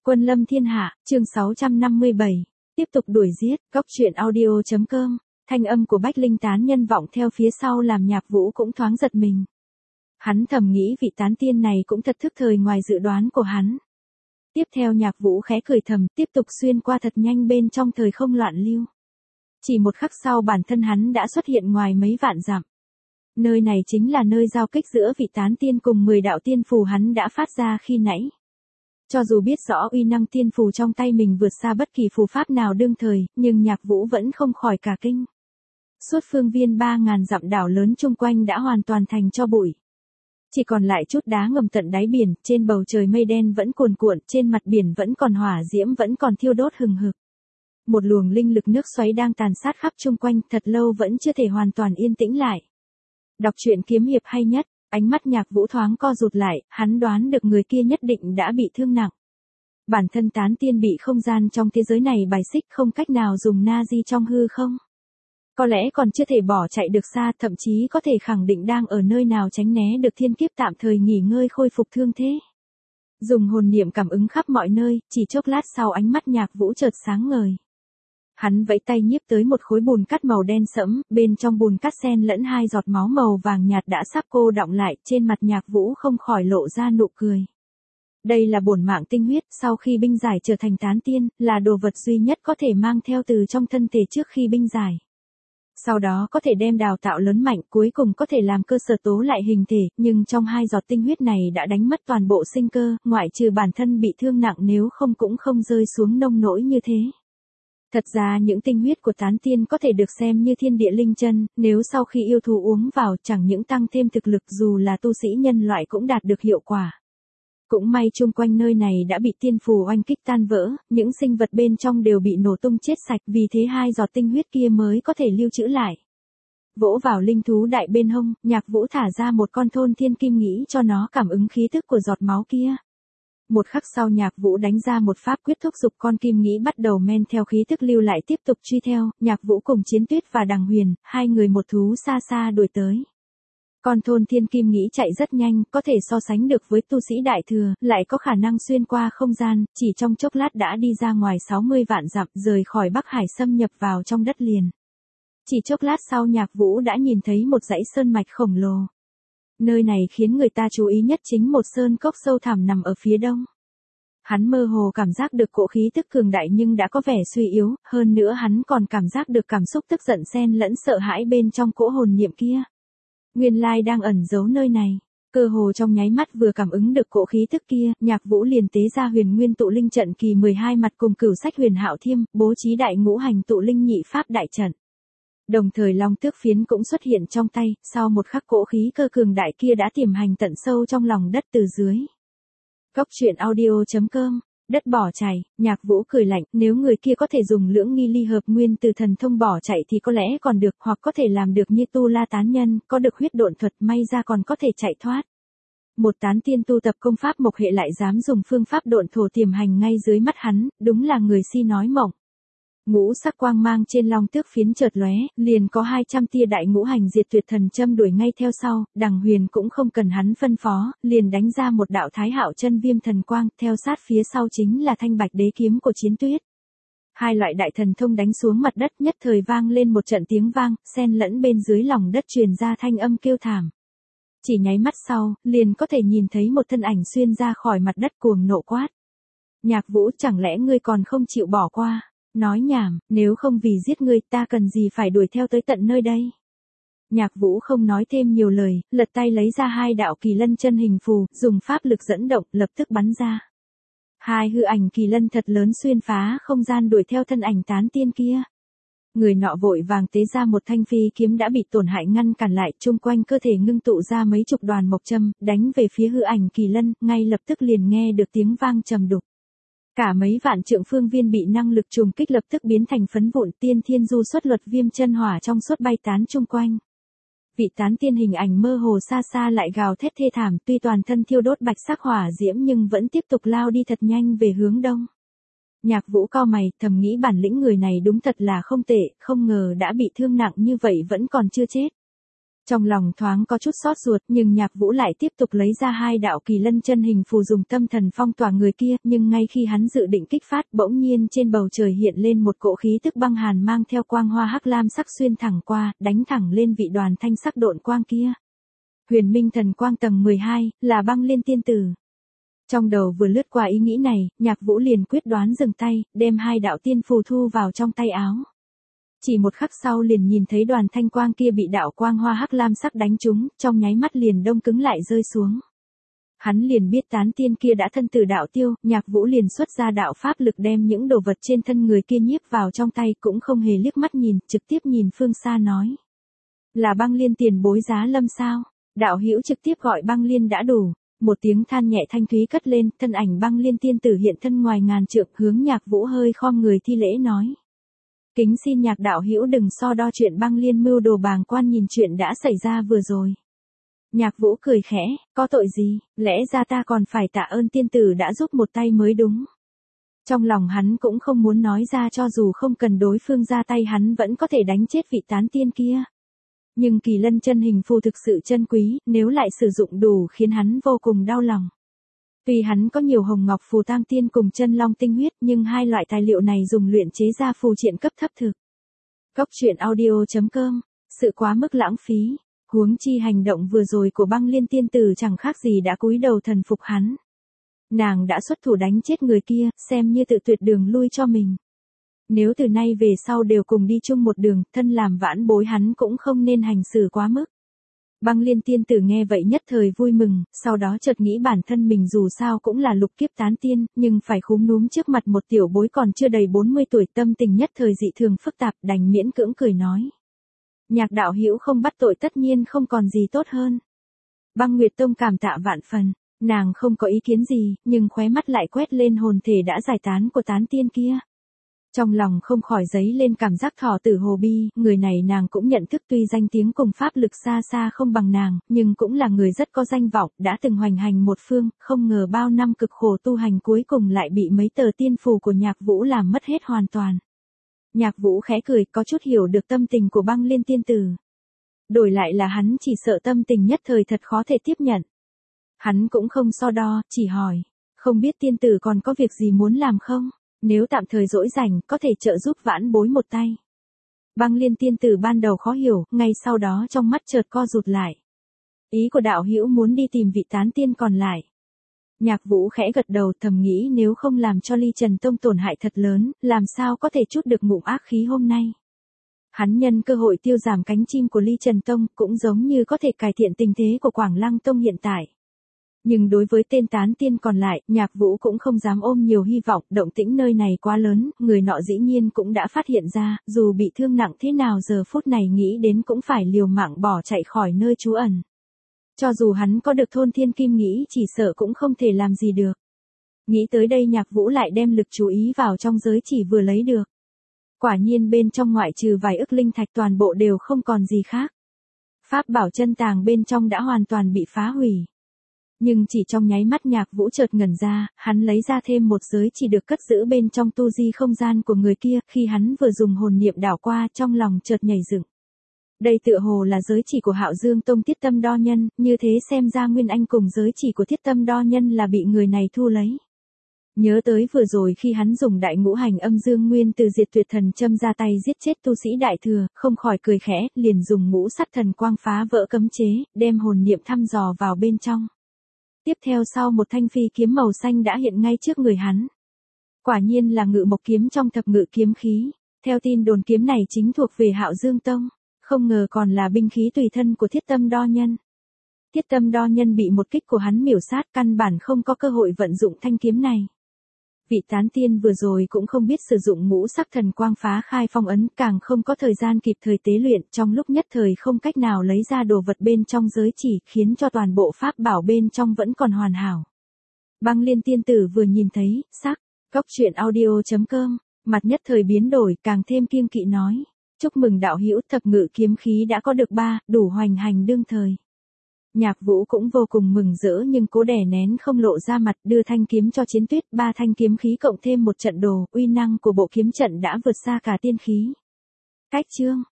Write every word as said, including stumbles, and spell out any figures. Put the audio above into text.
Quân lâm thiên hạ, chương sáu trăm năm mươi bảy. Tiếp tục đuổi giết, góc truyện audio chấm com. Thanh âm của Bách Linh tán nhân vọng theo phía sau làm Nhạc Vũ cũng thoáng giật mình. Hắn thầm nghĩ vị tán tiên này cũng thật thức thời ngoài dự đoán của hắn. Tiếp theo Nhạc Vũ khẽ cười thầm, tiếp tục xuyên qua thật nhanh bên trong thời không loạn lưu. Chỉ một khắc sau bản thân hắn đã xuất hiện ngoài mấy vạn dặm. Nơi này chính là nơi giao kích giữa vị tán tiên cùng mười đạo tiên phù hắn đã phát ra khi nãy. Cho dù biết rõ uy năng tiên phù trong tay mình vượt xa bất kỳ phù pháp nào đương thời, nhưng Nhạc Vũ vẫn không khỏi cả kinh. Suốt phương viên ba ngàn dặm đảo lớn chung quanh đã hoàn toàn thành tro bụi. Chỉ còn lại chút đá ngầm tận đáy biển, trên bầu trời mây đen vẫn cuồn cuộn, trên mặt biển vẫn còn hỏa diễm vẫn còn thiêu đốt hừng hực. Một luồng linh lực nước xoáy đang tàn sát khắp chung quanh, thật lâu vẫn chưa thể hoàn toàn yên tĩnh lại. Đọc truyện kiếm hiệp hay nhất. Ánh mắt Nhạc Vũ thoáng co rụt lại, hắn đoán được người kia nhất định đã bị thương nặng. Bản thân tán tiên bị không gian trong thế giới này bài xích, không cách nào dùng na di trong hư không. Có lẽ còn chưa thể bỏ chạy được xa, thậm chí có thể khẳng định đang ở nơi nào tránh né được thiên kiếp tạm thời nghỉ ngơi khôi phục thương thế. Dùng hồn niệm cảm ứng khắp mọi nơi, chỉ chốc lát sau ánh mắt Nhạc Vũ chợt sáng ngời. Hắn vẫy tay nhiếp tới một khối bùn cát màu đen sẫm, bên trong bùn cát xen lẫn hai giọt máu màu vàng nhạt đã sắp cô đọng lại, trên mặt Nhạc Vũ không khỏi lộ ra nụ cười. Đây là bổn mạng tinh huyết, sau khi binh giải trở thành tán tiên, là đồ vật duy nhất có thể mang theo từ trong thân thể trước khi binh giải. Sau đó có thể đem đào tạo lớn mạnh, cuối cùng có thể làm cơ sở tố lại hình thể, nhưng trong hai giọt tinh huyết này đã đánh mất toàn bộ sinh cơ, ngoại trừ bản thân bị thương nặng nếu không cũng không rơi xuống nông nỗi như thế. Thật ra những tinh huyết của tán tiên có thể được xem như thiên địa linh chân, nếu sau khi yêu thú uống vào chẳng những tăng thêm thực lực dù là tu sĩ nhân loại cũng đạt được hiệu quả. Cũng may chung quanh nơi này đã bị tiên phù oanh kích tan vỡ, những sinh vật bên trong đều bị nổ tung chết sạch, vì thế hai giọt tinh huyết kia mới có thể lưu trữ lại. Vỗ vào linh thú đại bên hông, Nhạc Vũ thả ra một con thôn thiên kim nghĩ cho nó cảm ứng khí tức của giọt máu kia. Một khắc sau Nhạc Vũ đánh ra một pháp quyết thúc giục con kim nghĩ bắt đầu men theo khí tức lưu lại tiếp tục truy theo, Nhạc Vũ cùng Chiến Tuyết và Đằng Huyền, hai người một thú xa xa đuổi tới. Con thôn thiên kim nghĩ chạy rất nhanh, có thể so sánh được với tu sĩ đại thừa, lại có khả năng xuyên qua không gian, chỉ trong chốc lát đã đi ra ngoài sáu mươi vạn dặm, rời khỏi Bắc Hải xâm nhập vào trong đất liền. Chỉ chốc lát sau Nhạc Vũ đã nhìn thấy một dãy sơn mạch khổng lồ. Nơi này khiến người ta chú ý nhất chính một sơn cốc sâu thẳm nằm ở phía đông. Hắn mơ hồ cảm giác được cỗ khí tức cường đại nhưng đã có vẻ suy yếu, hơn nữa hắn còn cảm giác được cảm xúc tức giận xen lẫn sợ hãi bên trong cỗ hồn niệm kia. Nguyên lai đang ẩn giấu nơi này. Cơ hồ trong nháy mắt vừa cảm ứng được cỗ khí tức kia, Nhạc Vũ liền tế ra huyền nguyên tụ linh trận kỳ mười hai mặt cùng cửu sách huyền hạo thiêm, bố trí đại ngũ hành tụ linh nhị pháp đại trận. Đồng thời long tước phiến cũng xuất hiện trong tay, sau một khắc cỗ khí cơ cường đại kia đã tiềm hành tận sâu trong lòng đất từ dưới. Góc truyện audio chấm com. Đất bỏ chạy, Nhạc Vũ cười lạnh, nếu người kia có thể dùng lưỡng nghi ly hợp nguyên từ thần thông bỏ chạy thì có lẽ còn được, hoặc có thể làm được như tu la tán nhân, có được huyết độn thuật, may ra còn có thể chạy thoát. Một tán tiên tu tập công pháp mộc hệ lại dám dùng phương pháp độn thổ tiềm hành ngay dưới mắt hắn, đúng là người si nói mộng. Ngũ sắc quang mang trên long tước phiến chợt lóe, liền có hai trăm tia đại ngũ hành diệt tuyệt thần châm đuổi ngay theo sau, Đằng Huyền cũng không cần hắn phân phó, liền đánh ra một đạo thái hạo chân viêm thần quang, theo sát phía sau chính là thanh bạch đế kiếm của Chiến Tuyết. Hai loại đại thần thông đánh xuống mặt đất nhất thời vang lên một trận tiếng vang, xen lẫn bên dưới lòng đất truyền ra thanh âm kêu thảm. Chỉ nháy mắt sau, liền có thể nhìn thấy một thân ảnh xuyên ra khỏi mặt đất cuồng nộ quát. Nhạc Vũ, chẳng lẽ ngươi còn không chịu bỏ qua? Nói nhảm, nếu không vì giết ngươi ta cần gì phải đuổi theo tới tận nơi đây. Nhạc Vũ không nói thêm nhiều lời, lật tay lấy ra hai đạo kỳ lân chân hình phù, dùng pháp lực dẫn động, lập tức bắn ra. Hai hư ảnh kỳ lân thật lớn xuyên phá không gian đuổi theo thân ảnh tán tiên kia. Người nọ vội vàng tế ra một thanh phi kiếm đã bị tổn hại ngăn cản lại, chung quanh cơ thể ngưng tụ ra mấy chục đoàn mộc châm, đánh về phía hư ảnh kỳ lân, ngay lập tức liền nghe được tiếng vang trầm đục. Cả mấy vạn trượng phương viên bị năng lực trùng kích lập tức biến thành phấn vụn, tiên thiên du xuất luật viêm chân hỏa trong suốt bay tán chung quanh. Vị tán tiên hình ảnh mơ hồ xa xa lại gào thét thê thảm, tuy toàn thân thiêu đốt bạch sắc hỏa diễm nhưng vẫn tiếp tục lao đi thật nhanh về hướng đông. Nhạc Vũ cau mày, thầm nghĩ bản lĩnh người này đúng thật là không tệ, không ngờ đã bị thương nặng như vậy vẫn còn chưa chết. Trong lòng thoáng có chút xót ruột, nhưng Nhạc Vũ lại tiếp tục lấy ra hai đạo kỳ lân chân hình phù dùng tâm thần phong tỏa người kia, nhưng ngay khi hắn dự định kích phát, bỗng nhiên trên bầu trời hiện lên một cỗ khí tức băng hàn mang theo quang hoa hắc lam sắc xuyên thẳng qua, đánh thẳng lên vị đoàn thanh sắc độn quang kia. Huyền Minh Thần Quang tầng mười hai, là Băng Liên tiên tử. Trong đầu vừa lướt qua ý nghĩ này, Nhạc Vũ liền quyết đoán dừng tay, đem hai đạo tiên phù thu vào trong tay áo. Chỉ một khắc sau liền nhìn thấy đoàn thanh quang kia bị đạo quang hoa hắc lam sắc đánh trúng, trong nháy mắt liền đông cứng lại rơi xuống. Hắn liền biết tán tiên kia đã thân tử đạo tiêu, Nhạc Vũ liền xuất ra đạo pháp lực đem những đồ vật trên thân người kia nhiếp vào trong tay, cũng không hề liếc mắt nhìn, trực tiếp nhìn phương xa nói. Là Băng Liên tiền bối Giá Lâm sao? Đạo hữu trực tiếp gọi Băng Liên đã đủ. Một tiếng than nhẹ thanh thúy cất lên, thân ảnh Băng Liên tiên tử hiện thân ngoài ngàn trượng, hướng Nhạc Vũ hơi khom người thi lễ nói. Kính xin Nhạc đạo hữu đừng so đo chuyện Băng Liên mưu đồ bàng quan nhìn chuyện đã xảy ra vừa rồi. Nhạc Vũ cười khẽ, có tội gì, lẽ ra ta còn phải tạ ơn tiên tử đã giúp một tay mới đúng. Trong lòng hắn cũng không muốn nói ra, cho dù không cần đối phương ra tay hắn vẫn có thể đánh chết vị tán tiên kia. Nhưng kỳ lân chân hình phù thực sự chân quý, nếu lại sử dụng đủ khiến hắn vô cùng đau lòng. Tuy hắn có nhiều hồng ngọc phù tang tiên cùng chân long tinh huyết, nhưng hai loại tài liệu này dùng luyện chế ra phù triện cấp thấp thực. Góc truyện audio chấm com, sự quá mức lãng phí, huống chi hành động vừa rồi của Băng Liên tiên tử chẳng khác gì đã cúi đầu thần phục hắn. Nàng đã xuất thủ đánh chết người kia, xem như tự tuyệt đường lui cho mình. Nếu từ nay về sau đều cùng đi chung một đường, thân làm vãn bối hắn cũng không nên hành xử quá mức. Băng Liên tiên tử nghe vậy nhất thời vui mừng, sau đó chợt nghĩ bản thân mình dù sao cũng là lục kiếp tán tiên, nhưng phải khúm núm trước mặt một tiểu bối còn chưa đầy bốn mươi tuổi, tâm tình nhất thời dị thường phức tạp, đành miễn cưỡng cười nói. Nhạc đạo hữu không bắt tội tất nhiên không còn gì tốt hơn. Băng Nguyệt Tông cảm tạ vạn phần, nàng không có ý kiến gì, nhưng khóe mắt lại quét lên hồn thể đã giải tán của tán tiên kia. Trong lòng không khỏi dấy lên cảm giác thỏ tử hồ bi, người này nàng cũng nhận thức tuy danh tiếng cùng pháp lực xa xa không bằng nàng, nhưng cũng là người rất có danh vọng, đã từng hoành hành một phương, không ngờ bao năm cực khổ tu hành cuối cùng lại bị mấy tờ tiên phù của Nhạc Vũ làm mất hết hoàn toàn. Nhạc Vũ khẽ cười, có chút hiểu được tâm tình của Băng Liên tiên tử. Đổi lại là hắn chỉ sợ tâm tình nhất thời thật khó thể tiếp nhận. Hắn cũng không so đo, chỉ hỏi, không biết tiên tử còn có việc gì muốn làm không? Nếu tạm thời rỗi rảnh, có thể trợ giúp vãn bối một tay. Băng Liên tiên tử ban đầu khó hiểu, ngay sau đó trong mắt chợt co rụt lại. Ý của đạo hữu muốn đi tìm vị tán tiên còn lại. Nhạc Vũ khẽ gật đầu, thầm nghĩ nếu không làm cho Ly Trần Tông tổn hại thật lớn, làm sao có thể trút được ngụm ác khí hôm nay. Hắn nhân cơ hội tiêu giảm cánh chim của Ly Trần Tông, cũng giống như có thể cải thiện tình thế của Quảng Lăng Tông hiện tại. Nhưng đối với tên tán tiên còn lại, Nhạc Vũ cũng không dám ôm nhiều hy vọng, động tĩnh nơi này quá lớn, người nọ dĩ nhiên cũng đã phát hiện ra, dù bị thương nặng thế nào giờ phút này nghĩ đến cũng phải liều mạng bỏ chạy khỏi nơi trú ẩn. Cho dù hắn có được thôn thiên kim nghĩ chỉ sợ cũng không thể làm gì được. Nghĩ tới đây Nhạc Vũ lại đem lực chú ý vào trong giới chỉ vừa lấy được. Quả nhiên bên trong ngoại trừ vài ức linh thạch toàn bộ đều không còn gì khác. Pháp bảo chân tàng bên trong đã hoàn toàn bị phá hủy. Nhưng chỉ trong nháy mắt Nhạc Vũ chợt ngẩn ra, hắn lấy ra thêm một giới chỉ được cất giữ bên trong tu di không gian của người kia, khi hắn vừa dùng hồn niệm đảo qua trong lòng chợt nhảy dựng. Đây tựa hồ là giới chỉ của Hạo Dương Tông Thiết Tâm Đo Nhân, như thế xem ra Nguyên Anh cùng giới chỉ của Thiết Tâm Đo Nhân là bị người này thu lấy. Nhớ tới vừa rồi khi hắn dùng đại ngũ hành âm dương nguyên từ diệt tuyệt thần châm ra tay giết chết tu sĩ đại thừa, không khỏi cười khẽ, liền dùng ngũ sắt thần quang phá vỡ cấm chế, đem hồn niệm thăm dò vào bên trong. Tiếp theo sau một thanh phi kiếm màu xanh đã hiện ngay trước người hắn. Quả nhiên là ngự mộc kiếm trong thập ngự kiếm khí. Theo tin đồn kiếm này chính thuộc về Hạo Dương Tông, không ngờ còn là binh khí tùy thân của Thiết Tâm Đo Nhân. Thiết Tâm Đo Nhân bị một kích của hắn miểu sát, căn bản không có cơ hội vận dụng thanh kiếm này. Vị tán tiên vừa rồi cũng không biết sử dụng ngũ sắc thần quang phá khai phong ấn, càng không có thời gian kịp thời tế luyện, trong lúc nhất thời không cách nào lấy ra đồ vật bên trong giới chỉ, khiến cho toàn bộ pháp bảo bên trong vẫn còn hoàn hảo. Băng Liên tiên tử vừa nhìn thấy, sắc, góc truyện audio chấm com, mặt nhất thời biến đổi, càng thêm kiêng kỵ nói, chúc mừng đạo hữu, thập ngự kiếm khí đã có được ba, đủ hoành hành đương thời. Nhạc Vũ cũng vô cùng mừng rỡ nhưng cố đè nén không lộ ra mặt, đưa thanh kiếm cho Chiến Tuyết, ba thanh kiếm khí cộng thêm một trận đồ, uy năng của bộ kiếm trận đã vượt xa cả tiên khí. Cách chương